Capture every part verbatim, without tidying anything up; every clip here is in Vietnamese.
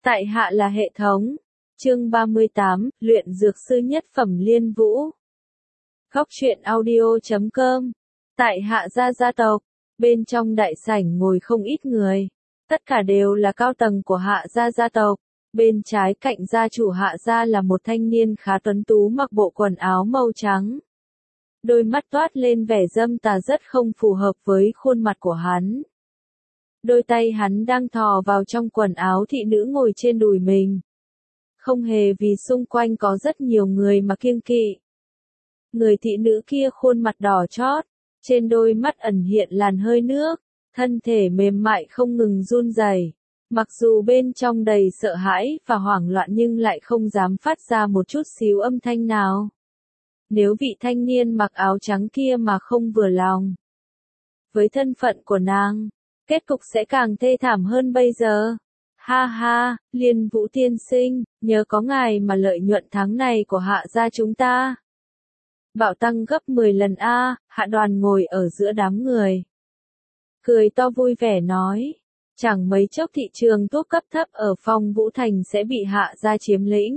Tại hạ là hệ thống. Chương ba mươi tám, luyện dược sư nhất phẩm Liên Vũ. Góc truyện audio chấm com. Tại hạ gia gia tộc. Bên trong đại sảnh ngồi không ít người. Tất cả đều là cao tầng của hạ gia gia tộc. Bên trái cạnh gia chủ hạ gia là một thanh niên khá tuấn tú mặc bộ quần áo màu trắng. Đôi mắt toát lên vẻ dâm tà rất không phù hợp với khuôn mặt của hắn. Đôi tay hắn đang thò vào trong quần áo thị nữ ngồi trên đùi mình. Không hề vì xung quanh có rất nhiều người mà kiêng kỵ. Người thị nữ kia khuôn mặt đỏ chót, trên đôi mắt ẩn hiện làn hơi nước, thân thể mềm mại không ngừng run rẩy. Mặc dù bên trong đầy sợ hãi và hoảng loạn nhưng lại không dám phát ra một chút xíu âm thanh nào. Nếu vị thanh niên mặc áo trắng kia mà không vừa lòng với thân phận của nàng, kết cục sẽ càng thê thảm hơn bây giờ. Ha ha, Liên Vũ tiên sinh, nhờ có ngài mà lợi nhuận tháng này của hạ gia chúng ta bảo tăng gấp mười lần a. Hạ Đoàn ngồi ở giữa đám người, cười to vui vẻ nói, chẳng mấy chốc thị trường thuốc cấp thấp ở Phong Vũ Thành sẽ bị hạ gia chiếm lĩnh.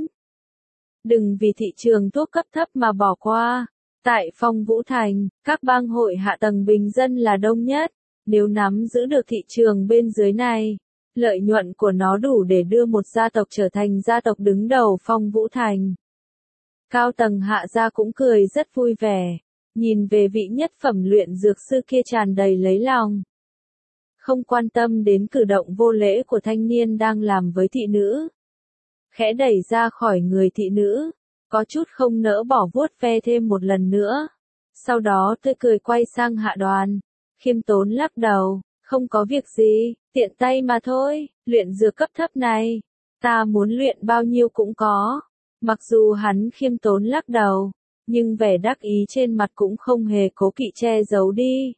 Đừng vì thị trường thuốc cấp thấp mà bỏ qua. Tại Phong Vũ Thành, các bang hội hạ tầng bình dân là đông nhất. Nếu nắm giữ được thị trường bên dưới này, lợi nhuận của nó đủ để đưa một gia tộc trở thành gia tộc đứng đầu Phong Vũ Thành. Cao tầng hạ gia cũng cười rất vui vẻ, nhìn về vị nhất phẩm luyện dược sư kia tràn đầy lấy lòng. Không quan tâm đến cử động vô lễ của thanh niên đang làm với thị nữ. Khẽ đẩy ra khỏi người thị nữ, có chút không nỡ bỏ vuốt ve thêm một lần nữa. Sau đó tươi cười quay sang Hạ Đoàn, khiêm tốn lắc đầu, không có việc gì, tiện tay mà thôi, luyện dược cấp thấp này, ta muốn luyện bao nhiêu cũng có. Mặc dù hắn khiêm tốn lắc đầu, nhưng vẻ đắc ý trên mặt cũng không hề cố kỵ che giấu đi.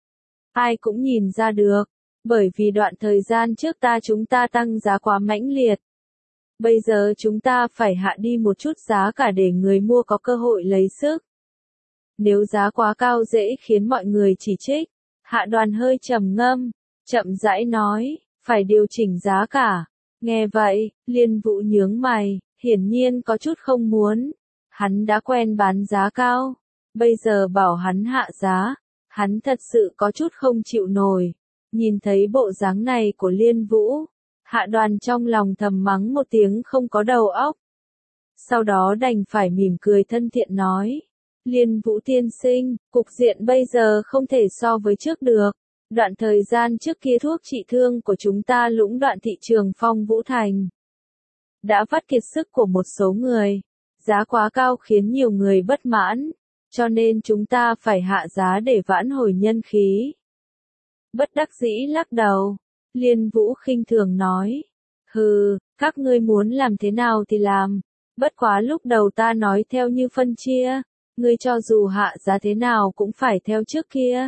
Ai cũng nhìn ra được, bởi vì đoạn thời gian trước ta chúng ta tăng giá quá mãnh liệt. Bây giờ chúng ta phải hạ đi một chút giá cả để người mua có cơ hội lấy sức. Nếu giá quá cao dễ khiến mọi người chỉ trích. Hạ Đoàn hơi trầm ngâm, chậm rãi nói, phải điều chỉnh giá cả. Nghe vậy, Liên Vũ nhướng mày, hiển nhiên có chút không muốn. Hắn đã quen bán giá cao, bây giờ bảo hắn hạ giá, hắn thật sự có chút không chịu nổi. Nhìn thấy bộ dáng này của Liên Vũ, Hạ Đoàn trong lòng thầm mắng một tiếng không có đầu óc. Sau đó đành phải mỉm cười thân thiện nói, Liên Vũ tiên sinh, cục diện bây giờ không thể so với trước được. Đoạn thời gian trước kia thuốc trị thương của chúng ta lũng đoạn thị trường Phong Vũ Thành đã vắt kiệt sức của một số người. Giá quá cao khiến nhiều người bất mãn, cho nên chúng ta phải hạ giá để vãn hồi nhân khí. Bất đắc dĩ lắc đầu, Liên Vũ khinh thường nói, hừ, các ngươi muốn làm thế nào thì làm, bất quá lúc đầu ta nói theo như phân chia, ngươi cho dù hạ giá thế nào cũng phải theo trước kia.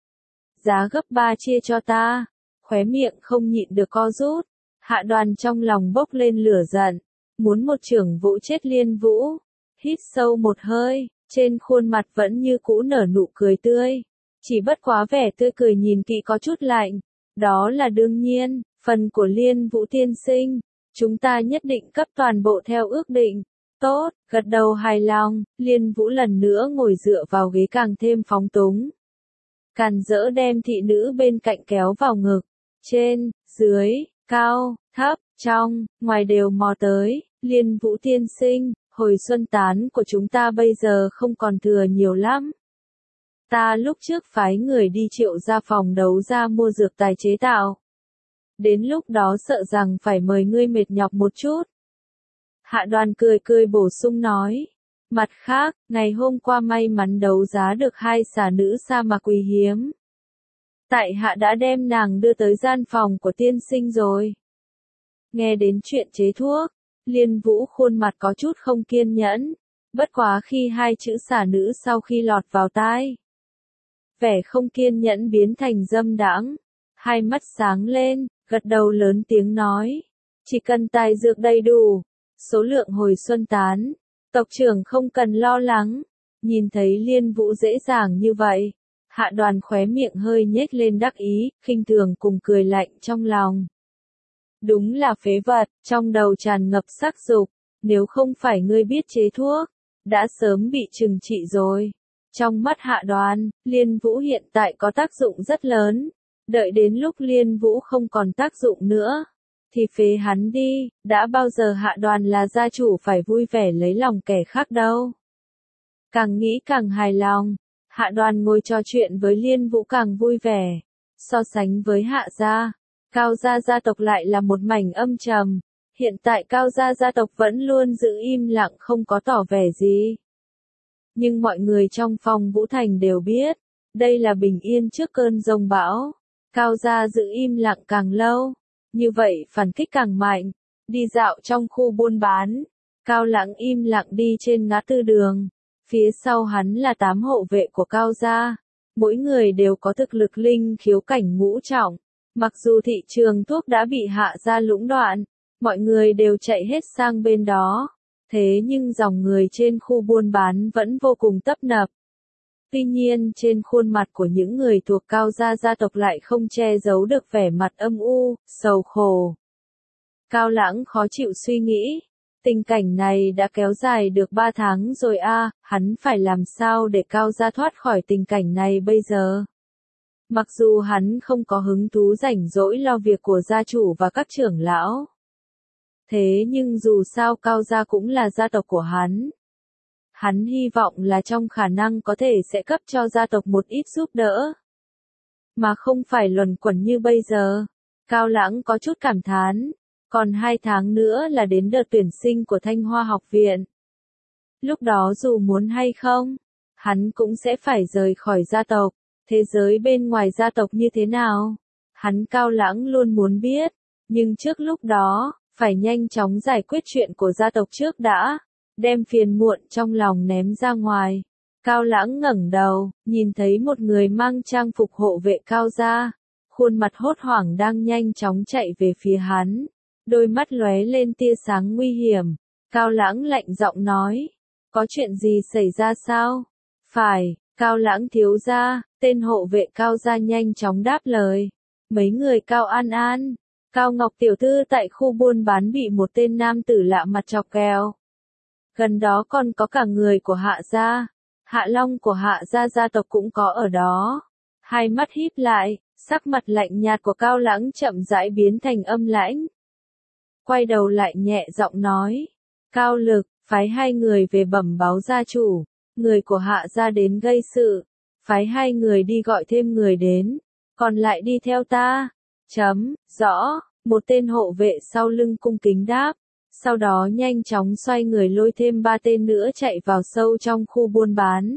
Giá gấp ba chia cho ta, khóe miệng không nhịn được co rút. Hạ Đoàn trong lòng bốc lên lửa giận, muốn một chưởng vỗ chết Liên Vũ. Hít sâu một hơi, trên khuôn mặt vẫn như cũ nở nụ cười tươi. Chỉ bất quá vẻ tươi cười nhìn kỹ có chút lạnh. Đó là đương nhiên, phần của Liên Vũ tiên sinh, chúng ta nhất định cấp toàn bộ theo ước định. Tốt, gật đầu hài lòng, Liên Vũ lần nữa ngồi dựa vào ghế càng thêm phóng túng. Càn rỡ đem thị nữ bên cạnh kéo vào ngực, trên, dưới, cao, thấp, trong, ngoài đều mò tới. Liên Vũ tiên sinh, hồi xuân tán của chúng ta bây giờ không còn thừa nhiều lắm. Ta lúc trước phái người đi Triệu ra phòng đấu ra mua dược tài chế tạo. Đến lúc đó sợ rằng phải mời ngươi mệt nhọc một chút. Hạ Đoàn cười cười bổ sung nói. Mặt khác, ngày hôm qua may mắn đấu giá được hai xà nữ sa mạc quý hiếm. Tại hạ đã đem nàng đưa tới gian phòng của tiên sinh rồi. Nghe đến chuyện chế thuốc, Liên Vũ khuôn mặt có chút không kiên nhẫn. Bất quá khi hai chữ xà nữ sau khi lọt vào tai, vẻ không kiên nhẫn biến thành dâm đãng. Hai mắt sáng lên, gật đầu lớn tiếng nói. Chỉ cần tài dược đầy đủ, số lượng hồi xuân tán, tộc trưởng không cần lo lắng. Nhìn thấy Liên Vũ dễ dàng như vậy, Hạ Đoàn khóe miệng hơi nhếch lên đắc ý, khinh thường cùng cười lạnh trong lòng. Đúng là phế vật, trong đầu tràn ngập sắc dục, nếu không phải ngươi biết chế thuốc, đã sớm bị trừng trị rồi. Trong mắt Hạ Đoan, Liên Vũ hiện tại có tác dụng rất lớn, đợi đến lúc Liên Vũ không còn tác dụng nữa, thì phế hắn đi, đã bao giờ Hạ Đoan là gia chủ phải vui vẻ lấy lòng kẻ khác đâu. Càng nghĩ càng hài lòng, Hạ Đoan ngồi trò chuyện với Liên Vũ càng vui vẻ. So sánh với Hạ gia, Cao gia gia tộc lại là một mảnh âm trầm. Hiện tại Cao gia gia tộc vẫn luôn giữ im lặng không có tỏ vẻ gì. Nhưng mọi người trong phòng Vũ Thành đều biết, đây là bình yên trước cơn giông bão. Cao gia giữ im lặng càng lâu, như vậy phản kích càng mạnh. Đi dạo trong khu buôn bán, Cao Lãng im lặng đi trên ngã tư đường. Phía sau hắn là tám hộ vệ của Cao gia. Mỗi người đều có thực lực linh khiếu cảnh ngũ trọng. Mặc dù thị trường thuốc đã bị Hạ gia lũng đoạn, mọi người đều chạy hết sang bên đó. Thế nhưng dòng người trên khu buôn bán vẫn vô cùng tấp nập. Tuy nhiên trên khuôn mặt của những người thuộc Cao gia gia tộc lại không che giấu được vẻ mặt âm u, sầu khổ. Cao Lãng khó chịu suy nghĩ. Tình cảnh này đã kéo dài được ba tháng rồi a, à, hắn phải làm sao để Cao gia thoát khỏi tình cảnh này bây giờ? Mặc dù hắn không có hứng thú rảnh rỗi lo việc của gia chủ và các trưởng lão. Thế nhưng dù sao Cao gia cũng là gia tộc của hắn. Hắn hy vọng là trong khả năng có thể sẽ cấp cho gia tộc một ít giúp đỡ. Mà không phải luẩn quẩn như bây giờ. Cao Lãng có chút cảm thán. Còn hai tháng nữa là đến đợt tuyển sinh của Thanh Hoa học viện. Lúc đó dù muốn hay không, hắn cũng sẽ phải rời khỏi gia tộc. Thế giới bên ngoài gia tộc như thế nào? Hắn Cao Lãng luôn muốn biết. Nhưng trước lúc đó, phải nhanh chóng giải quyết chuyện của gia tộc trước đã. Đem phiền muộn trong lòng ném ra ngoài. Cao Lãng ngẩng đầu, nhìn thấy một người mang trang phục hộ vệ Cao gia. Khuôn mặt hốt hoảng đang nhanh chóng chạy về phía hắn. Đôi mắt lóe lên tia sáng nguy hiểm. Cao Lãng lạnh giọng nói. Có chuyện gì xảy ra sao? Phải, Cao Lãng thiếu gia. Tên hộ vệ Cao gia nhanh chóng đáp lời. Mấy người Cao An An, Cao Ngọc tiểu thư tại khu buôn bán bị một tên nam tử lạ mặt chọc ghẹo. Gần đó còn có cả người của Hạ gia. Hạ Long của Hạ gia gia tộc cũng có ở đó. Hai mắt híp lại, sắc mặt lạnh nhạt của Cao Lãng chậm rãi biến thành âm lãnh. Quay đầu lại nhẹ giọng nói. Cao Lực, phái hai người về bẩm báo gia chủ. Người của Hạ gia đến gây sự. Phái hai người đi gọi thêm người đến. Còn lại đi theo ta. Chấm, rõ, một tên hộ vệ sau lưng cung kính đáp. Sau đó nhanh chóng xoay người lôi thêm ba tên nữa chạy vào sâu trong khu buôn bán.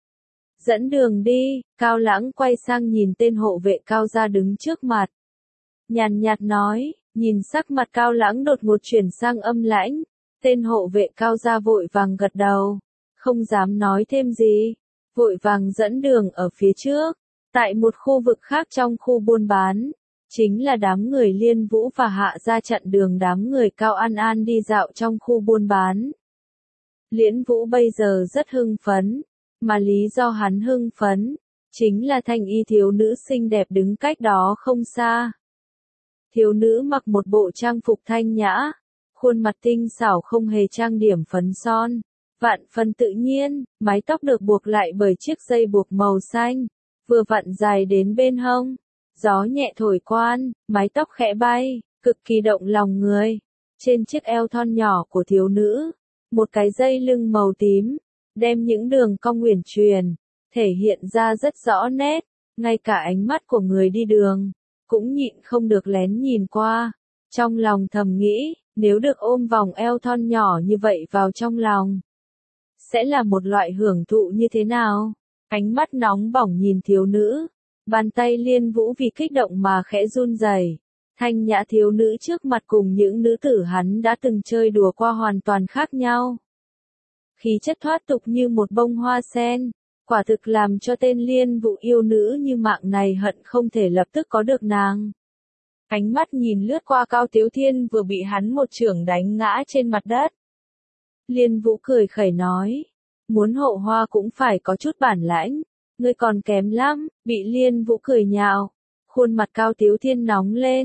Dẫn đường đi, Cao Lãng quay sang nhìn tên hộ vệ Cao gia đứng trước mặt. Nhàn nhạt nói, nhìn sắc mặt Cao Lãng đột ngột chuyển sang âm lãnh. Tên hộ vệ Cao gia vội vàng gật đầu. Không dám nói thêm gì. Vội vàng dẫn đường ở phía trước. Tại một khu vực khác trong khu buôn bán. Chính là đám người Liên Vũ và Hạ gia chặn đường đám người Cao An An đi dạo trong khu buôn bán. Liễn Vũ bây giờ rất hưng phấn. Mà lý do hắn hưng phấn. Chính là thanh y thiếu nữ xinh đẹp đứng cách đó không xa. Thiếu nữ mặc một bộ trang phục thanh nhã. Khuôn mặt tinh xảo không hề trang điểm phấn son. Vạn phần tự nhiên, mái tóc được buộc lại bởi chiếc dây buộc màu xanh. Vừa vặn dài đến bên hông. Gió nhẹ thổi quan, mái tóc khẽ bay, cực kỳ động lòng người. Trên chiếc eo thon nhỏ của thiếu nữ, một cái dây lưng màu tím, đem những đường cong uyển chuyển, thể hiện ra rất rõ nét, ngay cả ánh mắt của người đi đường, cũng nhịn không được lén nhìn qua. Trong lòng thầm nghĩ, nếu được ôm vòng eo thon nhỏ như vậy vào trong lòng, sẽ là một loại hưởng thụ như thế nào? Ánh mắt nóng bỏng nhìn thiếu nữ. Bàn tay Liên Vũ vì kích động mà khẽ run rẩy. Thanh nhã thiếu nữ trước mặt cùng những nữ tử hắn đã từng chơi đùa qua hoàn toàn khác nhau. Khí chất thoát tục như một bông hoa sen, quả thực làm cho tên Liên Vũ yêu nữ như mạng này hận không thể lập tức có được nàng. Ánh mắt nhìn lướt qua Cao Tiếu Thiên vừa bị hắn một chưởng đánh ngã trên mặt đất. Liên Vũ cười khẩy nói, muốn hộ hoa cũng phải có chút bản lãnh. Ngươi còn kém lắm, bị Liên Vũ cười nhạo. Khuôn mặt Cao Tiếu Thiên nóng lên.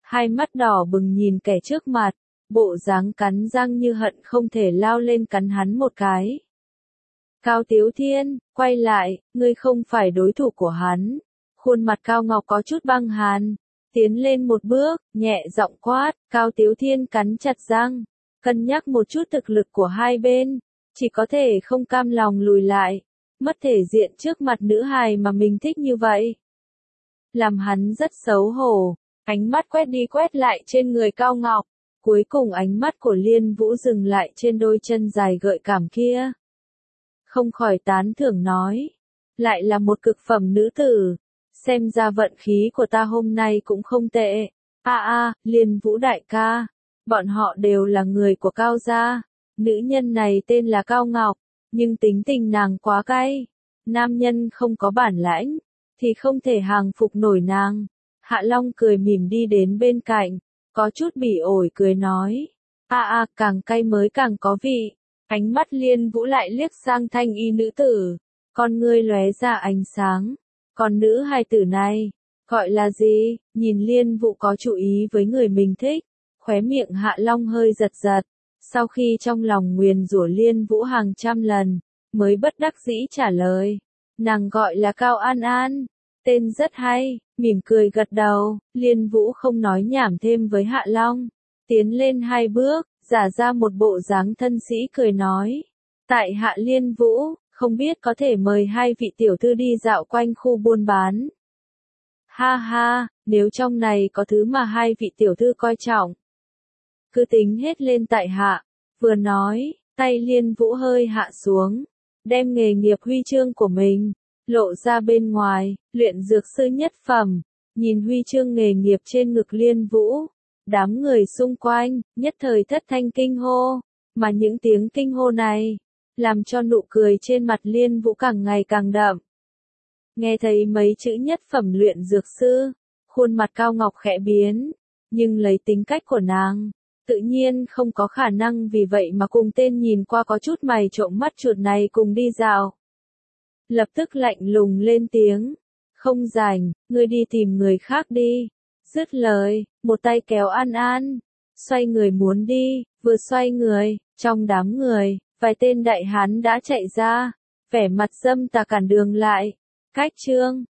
hai mắt đỏ bừng nhìn kẻ trước mặt, bộ dáng cắn răng như hận không thể lao lên cắn hắn một cái. Cao Tiếu Thiên, quay lại, ngươi không phải đối thủ của hắn. Khuôn mặt Cao Ngọc có chút băng hàn, tiến lên một bước, nhẹ giọng quát. Cao Tiếu Thiên cắn chặt răng, cân nhắc một chút thực lực của hai bên, chỉ có thể không cam lòng lùi lại, mất thể diện trước mặt nữ hài mà mình thích như vậy. Làm hắn rất xấu hổ, ánh mắt quét đi quét lại trên người Cao Ngọc, cuối cùng ánh mắt của Liên Vũ dừng lại trên đôi chân dài gợi cảm kia. Không khỏi tán thưởng nói, lại là một cực phẩm nữ tử, xem ra vận khí của ta hôm nay cũng không tệ. A a, Liên Vũ đại ca, bọn họ đều là người của Cao gia, nữ nhân này tên là Cao Ngọc, nhưng tính tình nàng quá cay, nam nhân không có bản lãnh, thì không thể hàng phục nổi nàng. Hạ Long cười mỉm đi đến bên cạnh, có chút bỉ ổi cười nói, a a, càng cay mới càng có vị. Ánh mắt Liên Vũ lại liếc sang thanh y nữ tử, con ngươi lóe ra ánh sáng. Còn nữ hài tử này, gọi là gì? Nhìn Liên Vũ có chú ý với người mình thích, khóe miệng Hạ Long hơi giật giật. Sau khi trong lòng nguyền rủa Liên Vũ hàng trăm lần, mới bất đắc dĩ trả lời. Nàng gọi là Cao An An, tên rất hay, mỉm cười gật đầu. Liên Vũ không nói nhảm thêm với Hạ Long, tiến lên hai bước, giả ra một bộ dáng thân sĩ cười nói. Tại Hạ Liên Vũ, không biết có thể mời hai vị tiểu thư đi dạo quanh khu buôn bán. Ha ha, nếu trong này có thứ mà hai vị tiểu thư coi trọng, cứ tính hết lên tại hạ. Vừa nói, tay Liên Vũ hơi hạ xuống, đem nghề nghiệp huy chương của mình lộ ra bên ngoài. Luyện dược sư nhất phẩm. Nhìn huy chương nghề nghiệp trên ngực Liên Vũ, đám người xung quanh nhất thời thất thanh kinh hô, mà những tiếng kinh hô này làm cho nụ cười trên mặt Liên Vũ càng ngày càng đậm. Nghe thấy mấy chữ nhất phẩm luyện dược sư, khuôn mặt Cao Ngọc khẽ biến, nhưng lấy tính cách của nàng, tự nhiên không có khả năng vì vậy mà cùng tên nhìn qua có chút mày trộm mắt chuột này cùng đi dạo. Lập tức lạnh lùng lên tiếng, không rảnh, ngươi đi tìm người khác đi. Dứt lời, một tay kéo An An, xoay người muốn đi, vừa xoay người, trong đám người, vài tên đại hán đã chạy ra, vẻ mặt dâm tà cản đường lại. Cách chương